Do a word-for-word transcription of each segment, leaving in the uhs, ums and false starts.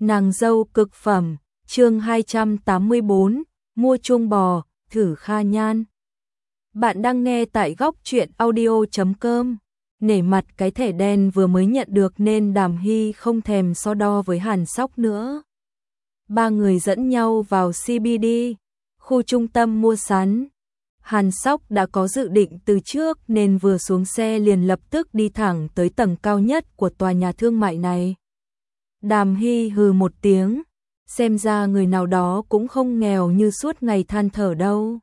Nàng dâu cực phẩm, chương hai trăm tám mươi bốn, mua chuông bò, thử Kha Nhan. Bạn đang nghe tại góc truyện audio chấm com. Nể mặt cái thẻ đen vừa mới nhận được nên Đàm Hy không thèm so đo với Hàn Sóc nữa. Ba người dẫn nhau vào xê bê đê, khu trung tâm mua sắm. Hàn Sóc đã có dự định từ trước nên vừa xuống xe liền lập tức đi thẳng tới tầng cao nhất của tòa nhà thương mại này. Đàm Hy hừ một tiếng, xem ra người nào đó cũng không nghèo như suốt ngày than thở đâu.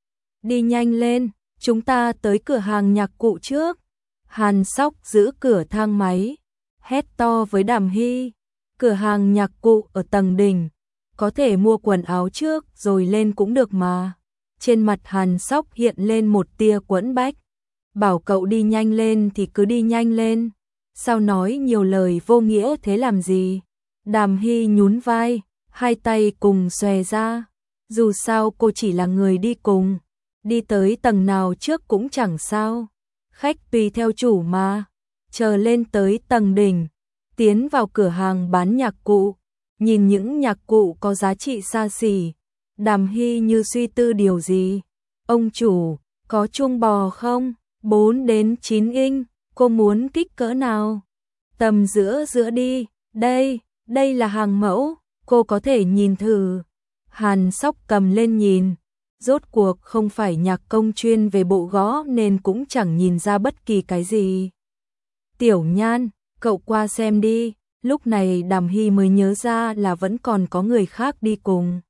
Đi nhanh lên, chúng ta tới cửa hàng nhạc cụ trước. Hàn Sóc giữ cửa thang máy, hét to với Đàm Hy. Cửa hàng nhạc cụ ở tầng đỉnh, có thể mua quần áo trước rồi lên cũng được mà. Trên mặt Hàn Sóc hiện lên một tia quẫn bách. Bảo cậu đi nhanh lên thì cứ đi nhanh lên. Sao nói nhiều lời vô nghĩa thế làm gì? Đàm Hy nhún vai, hai tay cùng xòe ra. Dù sao cô chỉ là người đi cùng, đi tới tầng nào trước cũng chẳng sao. Khách tùy theo chủ mà. Chờ lên tới tầng đỉnh, tiến vào cửa hàng bán nhạc cụ, nhìn những nhạc cụ có giá trị xa xỉ. Đàm Hy như suy tư điều gì. Ông chủ, có chuông bò không? bốn đến chín inch, cô muốn kích cỡ nào? Tầm giữa giữa đi, đây, đây là hàng mẫu, cô có thể nhìn thử. Hàn Sóc cầm lên nhìn, rốt cuộc không phải nhạc công chuyên về bộ gõ nên cũng chẳng nhìn ra bất kỳ cái gì. Tiểu Nhan, cậu qua xem đi. Lúc này Đàm Hy mới nhớ ra là vẫn còn có người khác đi cùng.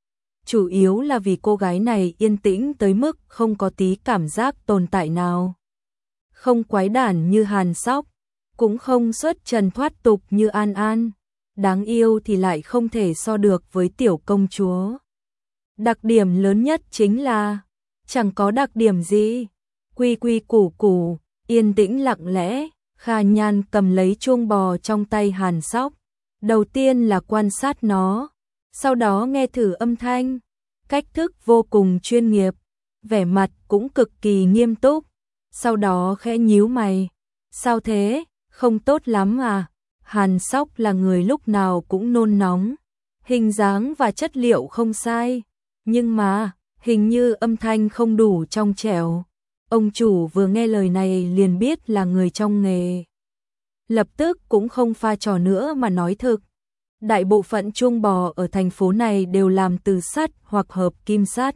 Chủ yếu là vì cô gái này yên tĩnh tới mức không có tí cảm giác tồn tại nào. Không quái đản như Hàn Sóc, cũng không xuất trần thoát tục như An An. Đáng yêu thì lại không thể so được với tiểu công chúa. Đặc điểm lớn nhất chính là chẳng có đặc điểm gì. Quy quy củ củ, yên tĩnh lặng lẽ. Kha Nhan cầm lấy chuông bò trong tay Hàn Sóc. Đầu tiên là quan sát nó, sau đó nghe thử âm thanh. Cách thức vô cùng chuyên nghiệp, vẻ mặt cũng cực kỳ nghiêm túc. Sau đó khẽ nhíu mày. Sao thế, không tốt lắm à? Hàn Sóc là người lúc nào cũng nôn nóng. Hình dáng và chất liệu không sai, nhưng mà hình như âm thanh không đủ trong trẻo. Ông chủ vừa nghe lời này liền biết là người trong nghề. Lập tức cũng không pha trò nữa mà nói thực. Đại bộ phận chuông bò ở thành phố này đều làm từ sắt hoặc hợp kim sắt.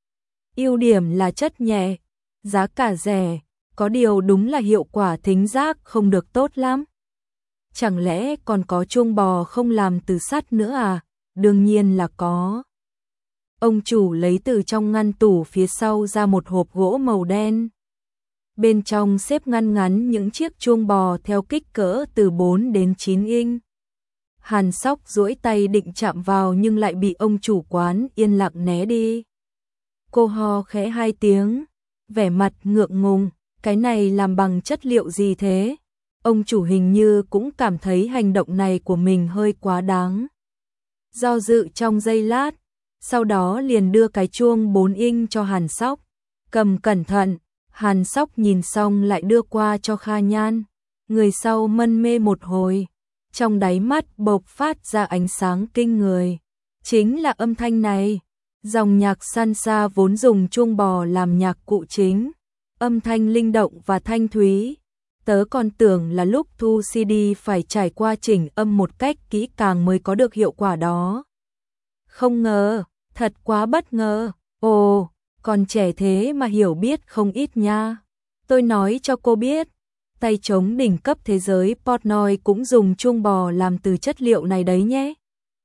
Ưu điểm là chất nhẹ, giá cả rẻ, có điều đúng là hiệu quả thính giác không được tốt lắm. Chẳng lẽ còn có chuông bò không làm từ sắt nữa à? Đương nhiên là có. Ông chủ lấy từ trong ngăn tủ phía sau ra một hộp gỗ màu đen. Bên trong xếp ngăn ngắn những chiếc chuông bò theo kích cỡ từ bốn đến chín inch. Hàn Sóc duỗi tay định chạm vào nhưng lại bị ông chủ quán yên lặng né đi. Cô ho khẽ hai tiếng, vẻ mặt ngượng ngùng, cái này làm bằng chất liệu gì thế? Ông chủ hình như cũng cảm thấy hành động này của mình hơi quá đáng. Do dự trong giây lát, sau đó liền đưa cái chuông bốn inch cho Hàn Sóc. Cầm cẩn thận, Hàn Sóc nhìn xong lại đưa qua cho Kha Nhan. Người sau mân mê một hồi, trong đáy mắt bộc phát ra ánh sáng kinh người. Chính là âm thanh này. Dòng nhạc Sansa vốn dùng chuông bò làm nhạc cụ chính. Âm thanh linh động và thanh thúy. Tớ còn tưởng là lúc thu xê đê phải trải qua chỉnh âm một cách kỹ càng mới có được hiệu quả đó. Không ngờ, thật quá bất ngờ. Ồ, còn trẻ thế mà hiểu biết không ít nha. Tôi nói cho cô biết, tay trống đỉnh cấp thế giới Portnoy cũng dùng chuông bò làm từ chất liệu này đấy nhé.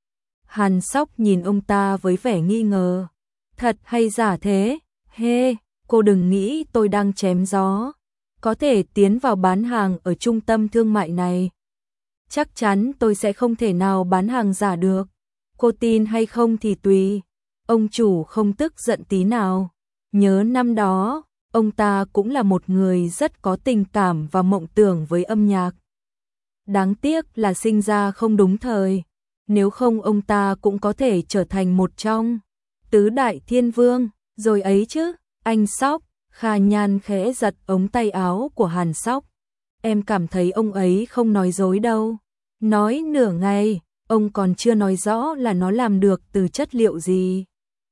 Hàn Sóc nhìn ông ta với vẻ nghi ngờ. Thật hay giả thế? Hê, cô đừng nghĩ tôi đang chém gió. Có thể tiến vào bán hàng ở trung tâm thương mại này. Chắc chắn tôi sẽ không thể nào bán hàng giả được. Cô tin hay không thì tùy. Ông chủ không tức giận tí nào. Nhớ năm đó, ông ta cũng là một người rất có tình cảm và mộng tưởng với âm nhạc. Đáng tiếc là sinh ra không đúng thời. Nếu không ông ta cũng có thể trở thành một trong tứ đại thiên vương, rồi ấy chứ. Anh Sóc, Kha Nhan khẽ giật ống tay áo của Hàn Sóc. Em cảm thấy ông ấy không nói dối đâu. Nói nửa ngày, ông còn chưa nói rõ là nó làm được từ chất liệu gì.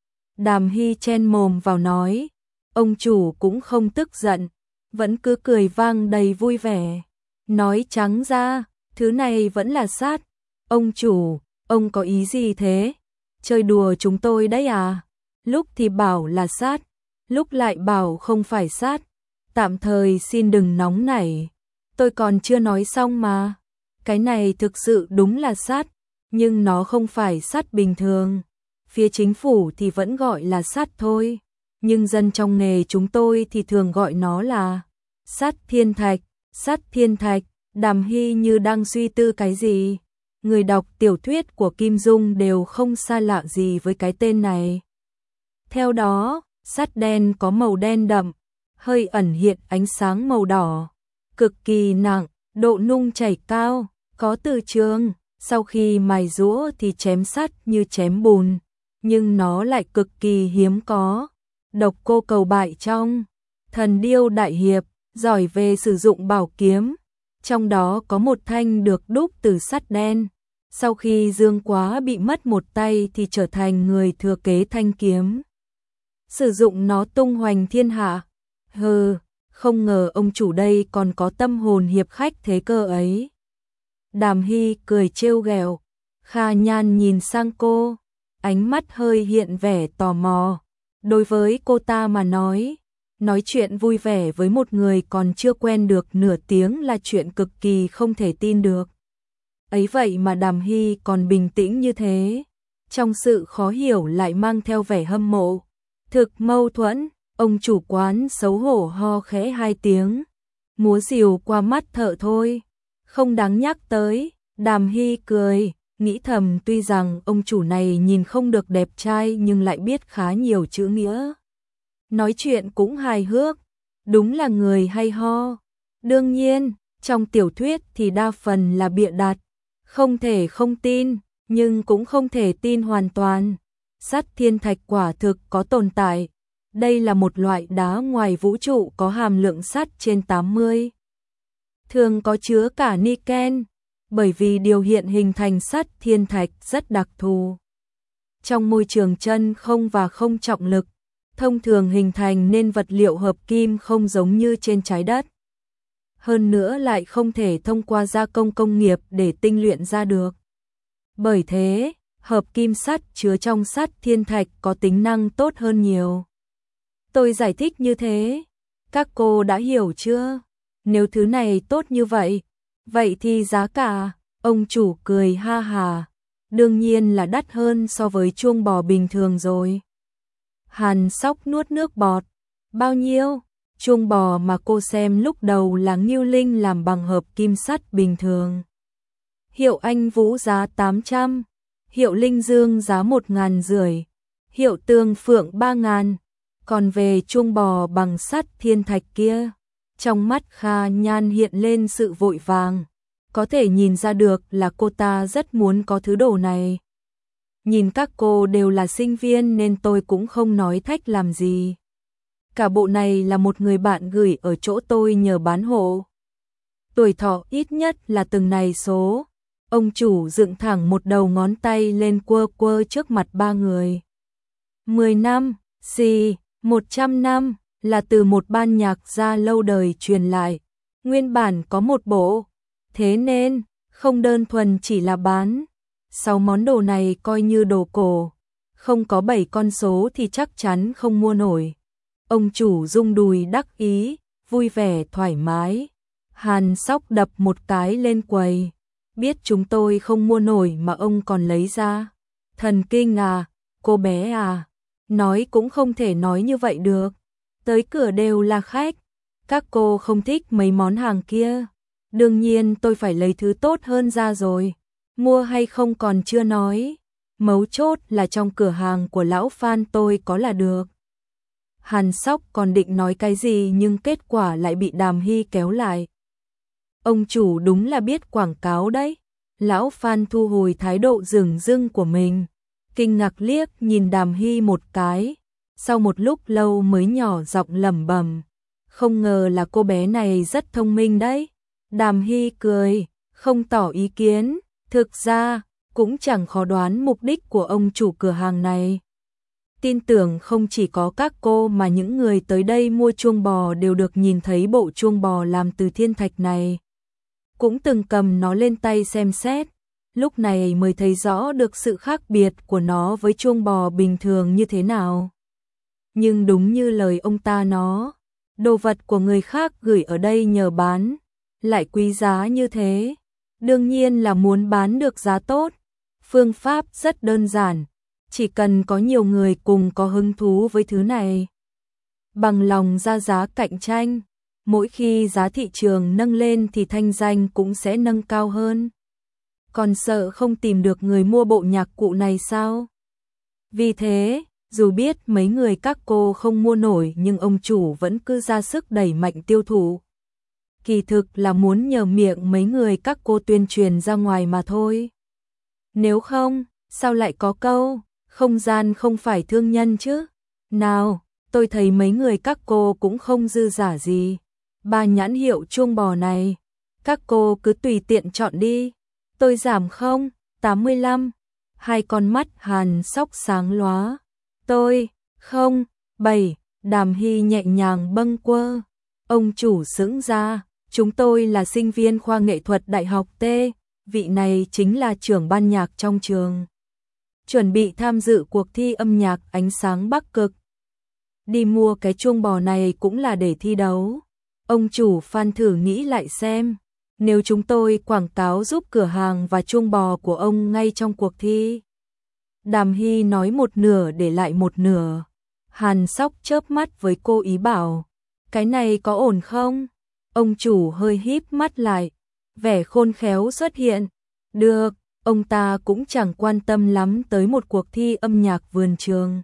Đàm Hy chen mồm vào nói, ông chủ cũng không tức giận, vẫn cứ cười vang đầy vui vẻ. Nói trắng ra, thứ này vẫn là sắt. Ông chủ, ông có ý gì thế? Chơi đùa chúng tôi đấy à? Lúc thì bảo là sắt, lúc lại bảo không phải sắt. Tạm thời xin đừng nóng nảy. Tôi còn chưa nói xong mà. Cái này thực sự đúng là sắt, nhưng nó không phải sắt bình thường. Phía chính phủ thì vẫn gọi là sắt thôi, nhưng dân trong nghề chúng tôi thì thường gọi nó là sắt thiên thạch. Sắt thiên thạch. Đàm Hy như đang suy tư cái gì. Người đọc tiểu thuyết của Kim Dung đều không xa lạ gì với cái tên này. Theo đó, sắt đen có màu đen đậm, hơi ẩn hiện ánh sáng màu đỏ, cực kỳ nặng, độ nung chảy cao, có từ trường, sau khi mài giũa thì chém sắt như chém bùn, nhưng nó lại cực kỳ hiếm có. Độc Cô Cầu Bại trong Thần Điêu Đại Hiệp giỏi về sử dụng bảo kiếm, trong đó có một thanh được đúc từ sắt đen. Sau khi Dương Quá bị mất một tay thì trở thành người thừa kế thanh kiếm, sử dụng nó tung hoành thiên hạ. Hừ, không ngờ ông chủ đây còn có tâm hồn hiệp khách thế cơ ấy. Đàm Hy cười trêu ghẹo. Kha Nhan nhìn sang cô, ánh mắt hơi hiện vẻ tò mò. Đối với cô ta mà nói, nói chuyện vui vẻ với một người còn chưa quen được nửa tiếng là chuyện cực kỳ không thể tin được. Ấy vậy mà Đàm Hy còn bình tĩnh như thế, trong sự khó hiểu lại mang theo vẻ hâm mộ. Thực mâu thuẫn. Ông chủ quán xấu hổ ho khẽ hai tiếng, múa rìu qua mắt thợ thôi, không đáng nhắc tới. Đàm Hy cười, nghĩ thầm tuy rằng ông chủ này nhìn không được đẹp trai nhưng lại biết khá nhiều chữ nghĩa. Nói chuyện cũng hài hước, đúng là người hay ho. Đương nhiên, trong tiểu thuyết thì đa phần là bịa đặt, không thể không tin, nhưng cũng không thể tin hoàn toàn. Sắt thiên thạch quả thực có tồn tại. Đây là một loại đá ngoài vũ trụ có hàm lượng sắt trên tám mươi. Thường có chứa cả niken, bởi vì điều hiện hình thành sắt thiên thạch rất đặc thù. Trong môi trường chân không và không trọng lực, thông thường hình thành nên vật liệu hợp kim không giống như trên trái đất. Hơn nữa lại không thể thông qua gia công công nghiệp để tinh luyện ra được. Bởi thế, hợp kim sắt chứa trong sắt thiên thạch có tính năng tốt hơn nhiều. Tôi giải thích như thế, các cô đã hiểu chưa? Nếu thứ này tốt như vậy, vậy thì giá cả, ông chủ cười ha hà, đương nhiên là đắt hơn so với chuông bò bình thường rồi. Hàn Sóc nuốt nước bọt, bao nhiêu? Chuông bò mà cô xem lúc đầu là Ngưu Linh làm bằng hợp kim sắt bình thường. Hiệu Anh Vũ giá tám trăm, hiệu Linh Dương giá một ngàn rưỡi, hiệu Tương Phượng ba ngàn. Còn về chuông bò bằng sắt thiên thạch kia, trong mắt Kha Nhan hiện lên sự vội vàng, có thể nhìn ra được là cô ta rất muốn có thứ đồ này. Nhìn các cô đều là sinh viên nên tôi cũng không nói thách làm gì. Cả bộ này là một người bạn gửi ở chỗ tôi nhờ bán hộ. Tuổi thọ ít nhất là từng này số. Ông chủ dựng thẳng một đầu ngón tay lên quơ quơ trước mặt ba người. Mười năm, xì. Một trăm năm là từ một ban nhạc gia lâu đời truyền lại, nguyên bản có một bộ, thế nên không đơn thuần chỉ là bán. Sáu món đồ này coi như đồ cổ, không có bảy con số thì chắc chắn không mua nổi. Ông chủ rung đùi đắc ý, vui vẻ thoải mái. Hàn Sóc đập một cái lên quầy, biết chúng tôi không mua nổi mà ông còn lấy ra. Thần kinh à, cô bé à. Nói cũng không thể nói như vậy được. Tới cửa đều là khách. Các cô không thích mấy món hàng kia. Đương nhiên tôi phải lấy thứ tốt hơn ra rồi. Mua hay không còn chưa nói. Mấu chốt là trong cửa hàng của lão Phan tôi có là được. Hàn Sóc còn định nói cái gì nhưng kết quả lại bị Đàm Hy kéo lại. Ông chủ đúng là biết quảng cáo đấy. Lão Phan thu hồi thái độ dửng dưng của mình, kinh ngạc liếc nhìn Đàm Hy một cái, sau một lúc lâu mới nhỏ giọng lẩm bẩm, không ngờ là cô bé này rất thông minh đấy. Đàm Hy cười, không tỏ ý kiến, thực ra cũng chẳng khó đoán mục đích của ông chủ cửa hàng này. Tin tưởng không chỉ có các cô mà những người tới đây mua chuông bò đều được nhìn thấy bộ chuông bò làm từ thiên thạch này. Cũng từng cầm nó lên tay xem xét, lúc này mới thấy rõ được sự khác biệt của nó với chuông bò bình thường như thế nào. Nhưng đúng như lời ông ta nói, đồ vật của người khác gửi ở đây nhờ bán, lại quý giá như thế, đương nhiên là muốn bán được giá tốt. Phương pháp rất đơn giản, chỉ cần có nhiều người cùng có hứng thú với thứ này, bằng lòng ra giá cạnh tranh, mỗi khi giá thị trường nâng lên thì thanh danh cũng sẽ nâng cao hơn. Còn sợ không tìm được người mua bộ nhạc cụ này sao? Vì thế, dù biết mấy người các cô không mua nổi nhưng ông chủ vẫn cứ ra sức đẩy mạnh tiêu thụ. Kỳ thực là muốn nhờ miệng mấy người các cô tuyên truyền ra ngoài mà thôi. Nếu không, sao lại có câu, không gian không phải thương nhân chứ? Nào, tôi thấy mấy người các cô cũng không dư giả gì. Ba nhãn hiệu chuông bò này, các cô cứ tùy tiện chọn đi. Tôi giảm không? tám mươi lăm. Hai con mắt Hàn Sóc sáng lóa. Tôi, không, bảy. Đàm Hy nhẹ nhàng bâng quơ. Ông chủ sững ra, chúng tôi là sinh viên khoa nghệ thuật Đại học T, vị này chính là trưởng ban nhạc trong trường. Chuẩn bị tham dự cuộc thi âm nhạc ánh sáng Bắc Cực. Đi mua cái chuông bò này cũng là để thi đấu. Ông chủ Phan thử nghĩ lại xem, nếu chúng tôi quảng cáo giúp cửa hàng và chuông bò của ông ngay trong cuộc thi. Đàm Hy nói một nửa để lại một nửa. Hàn Sóc chớp mắt với cô ý bảo, cái này có ổn không? Ông chủ hơi híp mắt lại, vẻ khôn khéo xuất hiện. Được, ông ta cũng chẳng quan tâm lắm tới một cuộc thi âm nhạc vườn trường.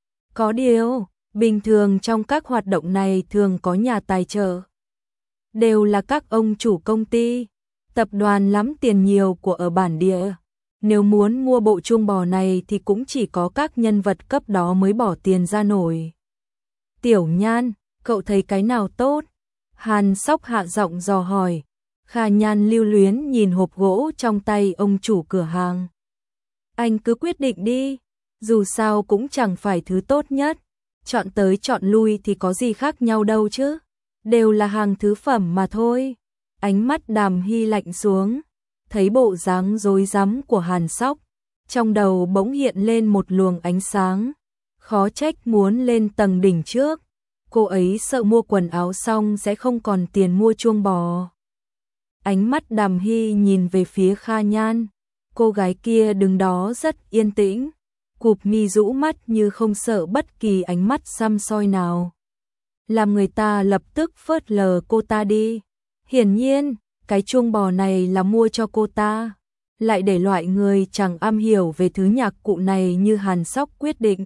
Có điều, bình thường trong các hoạt động này thường có nhà tài trợ. Đều là các ông chủ công ty, tập đoàn lắm tiền nhiều của ở bản địa. Nếu muốn mua bộ chuông bò này thì cũng chỉ có các nhân vật cấp đó mới bỏ tiền ra nổi. Tiểu Nhan, cậu thấy cái nào tốt? Hàn Sóc hạ giọng dò hỏi. Kha Nhan lưu luyến nhìn hộp gỗ trong tay ông chủ cửa hàng. Anh cứ quyết định đi, dù sao cũng chẳng phải thứ tốt nhất. Chọn tới chọn lui thì có gì khác nhau đâu chứ. Đều là hàng thứ phẩm mà thôi. Ánh mắt Đàm Hy lạnh xuống, thấy bộ dáng rối rắm của Hàn Sóc, trong đầu bỗng hiện lên một luồng ánh sáng, khó trách muốn lên tầng đỉnh trước. Cô ấy sợ mua quần áo xong sẽ không còn tiền mua chuông bò. Ánh mắt Đàm Hy nhìn về phía Kha Nhan, cô gái kia đứng đó rất yên tĩnh, cụp mi rũ mắt như không sợ bất kỳ ánh mắt săm soi nào, làm người ta lập tức phớt lờ cô ta đi. Hiển nhiên, cái chuông bò này là mua cho cô ta, lại để loại người chẳng am hiểu về thứ nhạc cụ này như Hàn Sóc quyết định.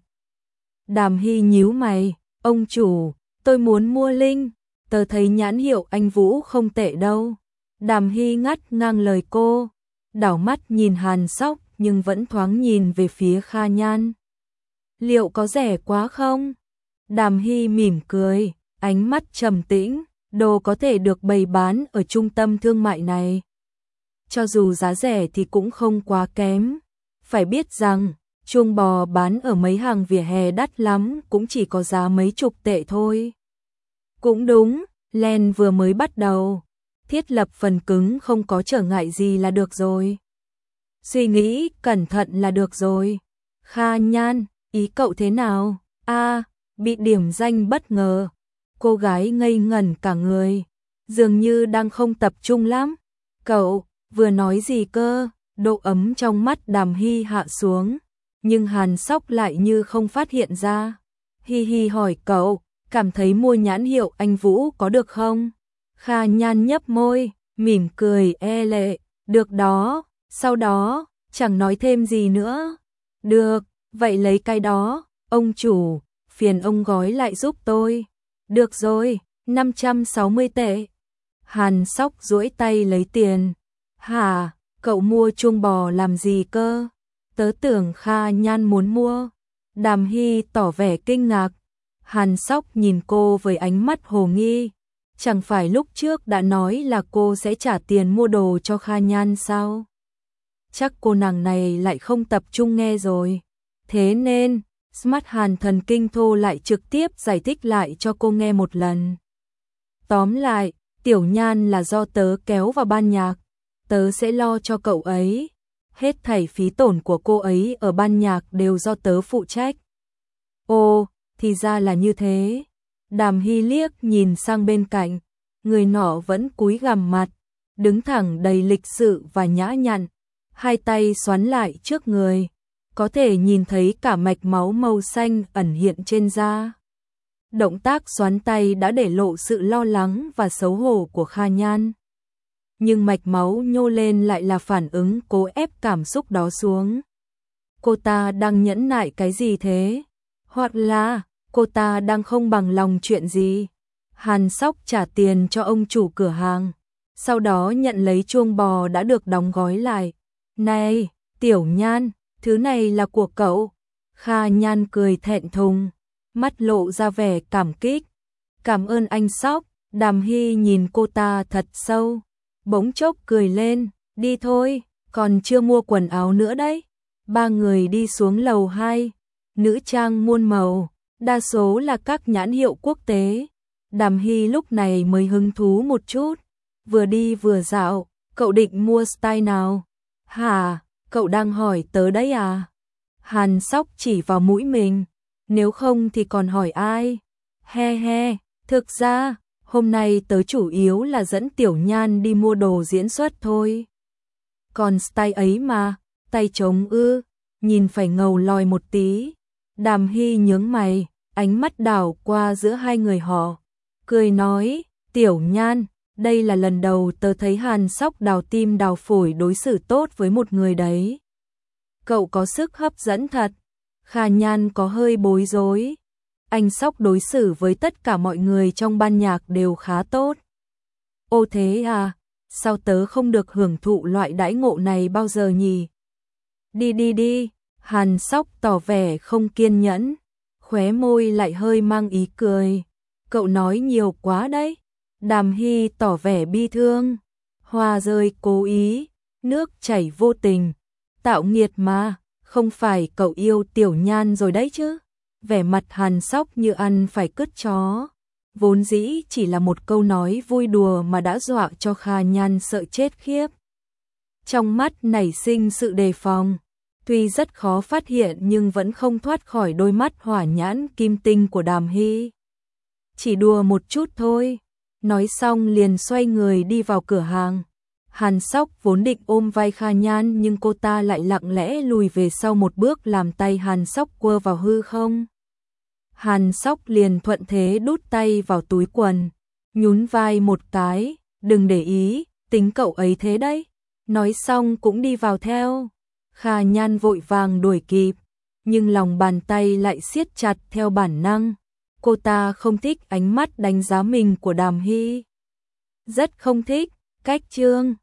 Đàm Hy nhíu mày, ông chủ, tôi muốn mua Linh, tớ thấy nhãn hiệu Anh Vũ không tệ đâu. Đàm Hy ngắt ngang lời cô, đảo mắt nhìn Hàn Sóc nhưng vẫn thoáng nhìn về phía Kha Nhan. Liệu có rẻ quá không? Đàm Hy mỉm cười, ánh mắt trầm tĩnh, đồ có thể được bày bán ở trung tâm thương mại này. Cho dù giá rẻ thì cũng không quá kém. Phải biết rằng, chuông bò bán ở mấy hàng vỉa hè đắt lắm cũng chỉ có giá mấy chục tệ thôi. Cũng đúng, Len vừa mới bắt đầu. Thiết lập phần cứng không có trở ngại gì là được rồi. Suy nghĩ cẩn thận là được rồi. Kha Nhan, ý cậu thế nào? A, bị điểm danh bất ngờ. Cô gái ngây ngẩn cả người, dường như đang không tập trung lắm. Cậu, vừa nói gì cơ? Độ ấm trong mắt Đàm Hy hạ xuống, nhưng Hàn Sóc lại như không phát hiện ra. Hi hi hỏi cậu, cảm thấy mua nhãn hiệu Anh Vũ có được không? Kha Nhan nhấp môi, mỉm cười e lệ, được đó, sau đó, chẳng nói thêm gì nữa. Được, vậy lấy cái đó, ông chủ, phiền ông gói lại giúp tôi. Được rồi, năm trăm sáu mươi tệ. Hàn Sóc duỗi tay lấy tiền. Hả, cậu mua chuông bò làm gì cơ? Tớ tưởng Kha Nhan muốn mua. Đàm Hy tỏ vẻ kinh ngạc. Hàn Sóc nhìn cô với ánh mắt hồ nghi. Chẳng phải lúc trước đã nói là cô sẽ trả tiền mua đồ cho Kha Nhan sao? chắc cô nàng này lại không tập trung nghe rồi. Thế nên, Smart Hàn thần kinh thô lại trực tiếp giải thích lại cho cô nghe một lần. Tóm lại, Tiểu Nhan là do tớ kéo vào ban nhạc, tớ sẽ lo cho cậu ấy. Hết thảy phí tổn của cô ấy ở ban nhạc đều do tớ phụ trách. Ồ, thì ra là như thế. Đàm Hy liếc nhìn sang bên cạnh, người nọ vẫn cúi gằm mặt, đứng thẳng đầy lịch sự và nhã nhặn, hai tay xoắn lại trước người, có thể nhìn thấy cả mạch máu màu xanh ẩn hiện trên da. Động tác xoắn tay đã để lộ sự lo lắng và xấu hổ của Kha Nhan. Nhưng mạch máu nhô lên lại là phản ứng cố ép cảm xúc đó xuống. Cô ta đang nhẫn nại cái gì thế? Hoặc là cô ta đang không bằng lòng chuyện gì? Hàn Sóc trả tiền cho ông chủ cửa hàng, sau đó nhận lấy chuông bò đã được đóng gói lại. Này, Tiểu Nhan, thứ này là của cậu. Kha Nhan cười thẹn thùng, mắt lộ ra vẻ cảm kích. Cảm ơn anh Sóc. Đàm Hy nhìn cô ta thật sâu, bỗng chốc cười lên, đi thôi, còn chưa mua quần áo nữa đấy. Ba người đi xuống lầu hai, nữ trang muôn màu, đa số là các nhãn hiệu quốc tế. Đàm Hy lúc này mới hứng thú một chút, vừa đi vừa dạo, cậu định mua style nào? Hả, cậu đang hỏi tớ đấy à? Hàn Sóc chỉ vào mũi mình, nếu không thì còn hỏi ai? He he, thực ra, hôm nay tớ chủ yếu là dẫn Tiểu Nhan đi mua đồ diễn xuất thôi. Còn style ấy mà, tay trống ư, nhìn phải ngầu lòi một tí. Đàm Hy nhướng mày, ánh mắt đảo qua giữa hai người họ, cười nói, Tiểu Nhan, đây là lần đầu tớ thấy Hàn Sóc đào tim đào phổi đối xử tốt với một người đấy. Cậu có sức hấp dẫn thật. Kha Nhan có hơi bối rối. Anh Sóc đối xử với tất cả mọi người trong ban nhạc đều khá tốt. Ô thế à, sao tớ không được hưởng thụ loại đãi ngộ này bao giờ nhỉ? Đi đi đi, Hàn Sóc tỏ vẻ không kiên nhẫn, khóe môi lại hơi mang ý cười. Cậu nói nhiều quá đấy. Đàm Hy tỏ vẻ bi thương. Hoa rơi cố ý, nước chảy vô tình. Tạo nghiệt mà, không phải cậu yêu Tiểu Nhan rồi đấy chứ? Vẻ mặt Hàn Sóc như ăn phải cứt chó. Vốn dĩ chỉ là một câu nói vui đùa mà đã dọa cho Kha Nhan sợ chết khiếp. Trong mắt nảy sinh sự đề phòng. Tuy rất khó phát hiện nhưng vẫn không thoát khỏi đôi mắt hỏa nhãn kim tinh của Đàm Hy. Chỉ đùa một chút thôi. Nói xong liền xoay người đi vào cửa hàng. Hàn Sóc vốn định ôm vai Kha Nhan nhưng cô ta lại lặng lẽ lùi về sau một bước làm tay Hàn Sóc quơ vào hư không. Hàn Sóc liền thuận thế đút tay vào túi quần, nhún vai một cái, đừng để ý, tính cậu ấy thế đấy. Nói xong cũng đi vào theo. Kha Nhan vội vàng đuổi kịp, nhưng lòng bàn tay lại siết chặt theo bản năng. Cô ta không thích ánh mắt đánh giá mình của Đàm Hy. Rất không thích, cách trương.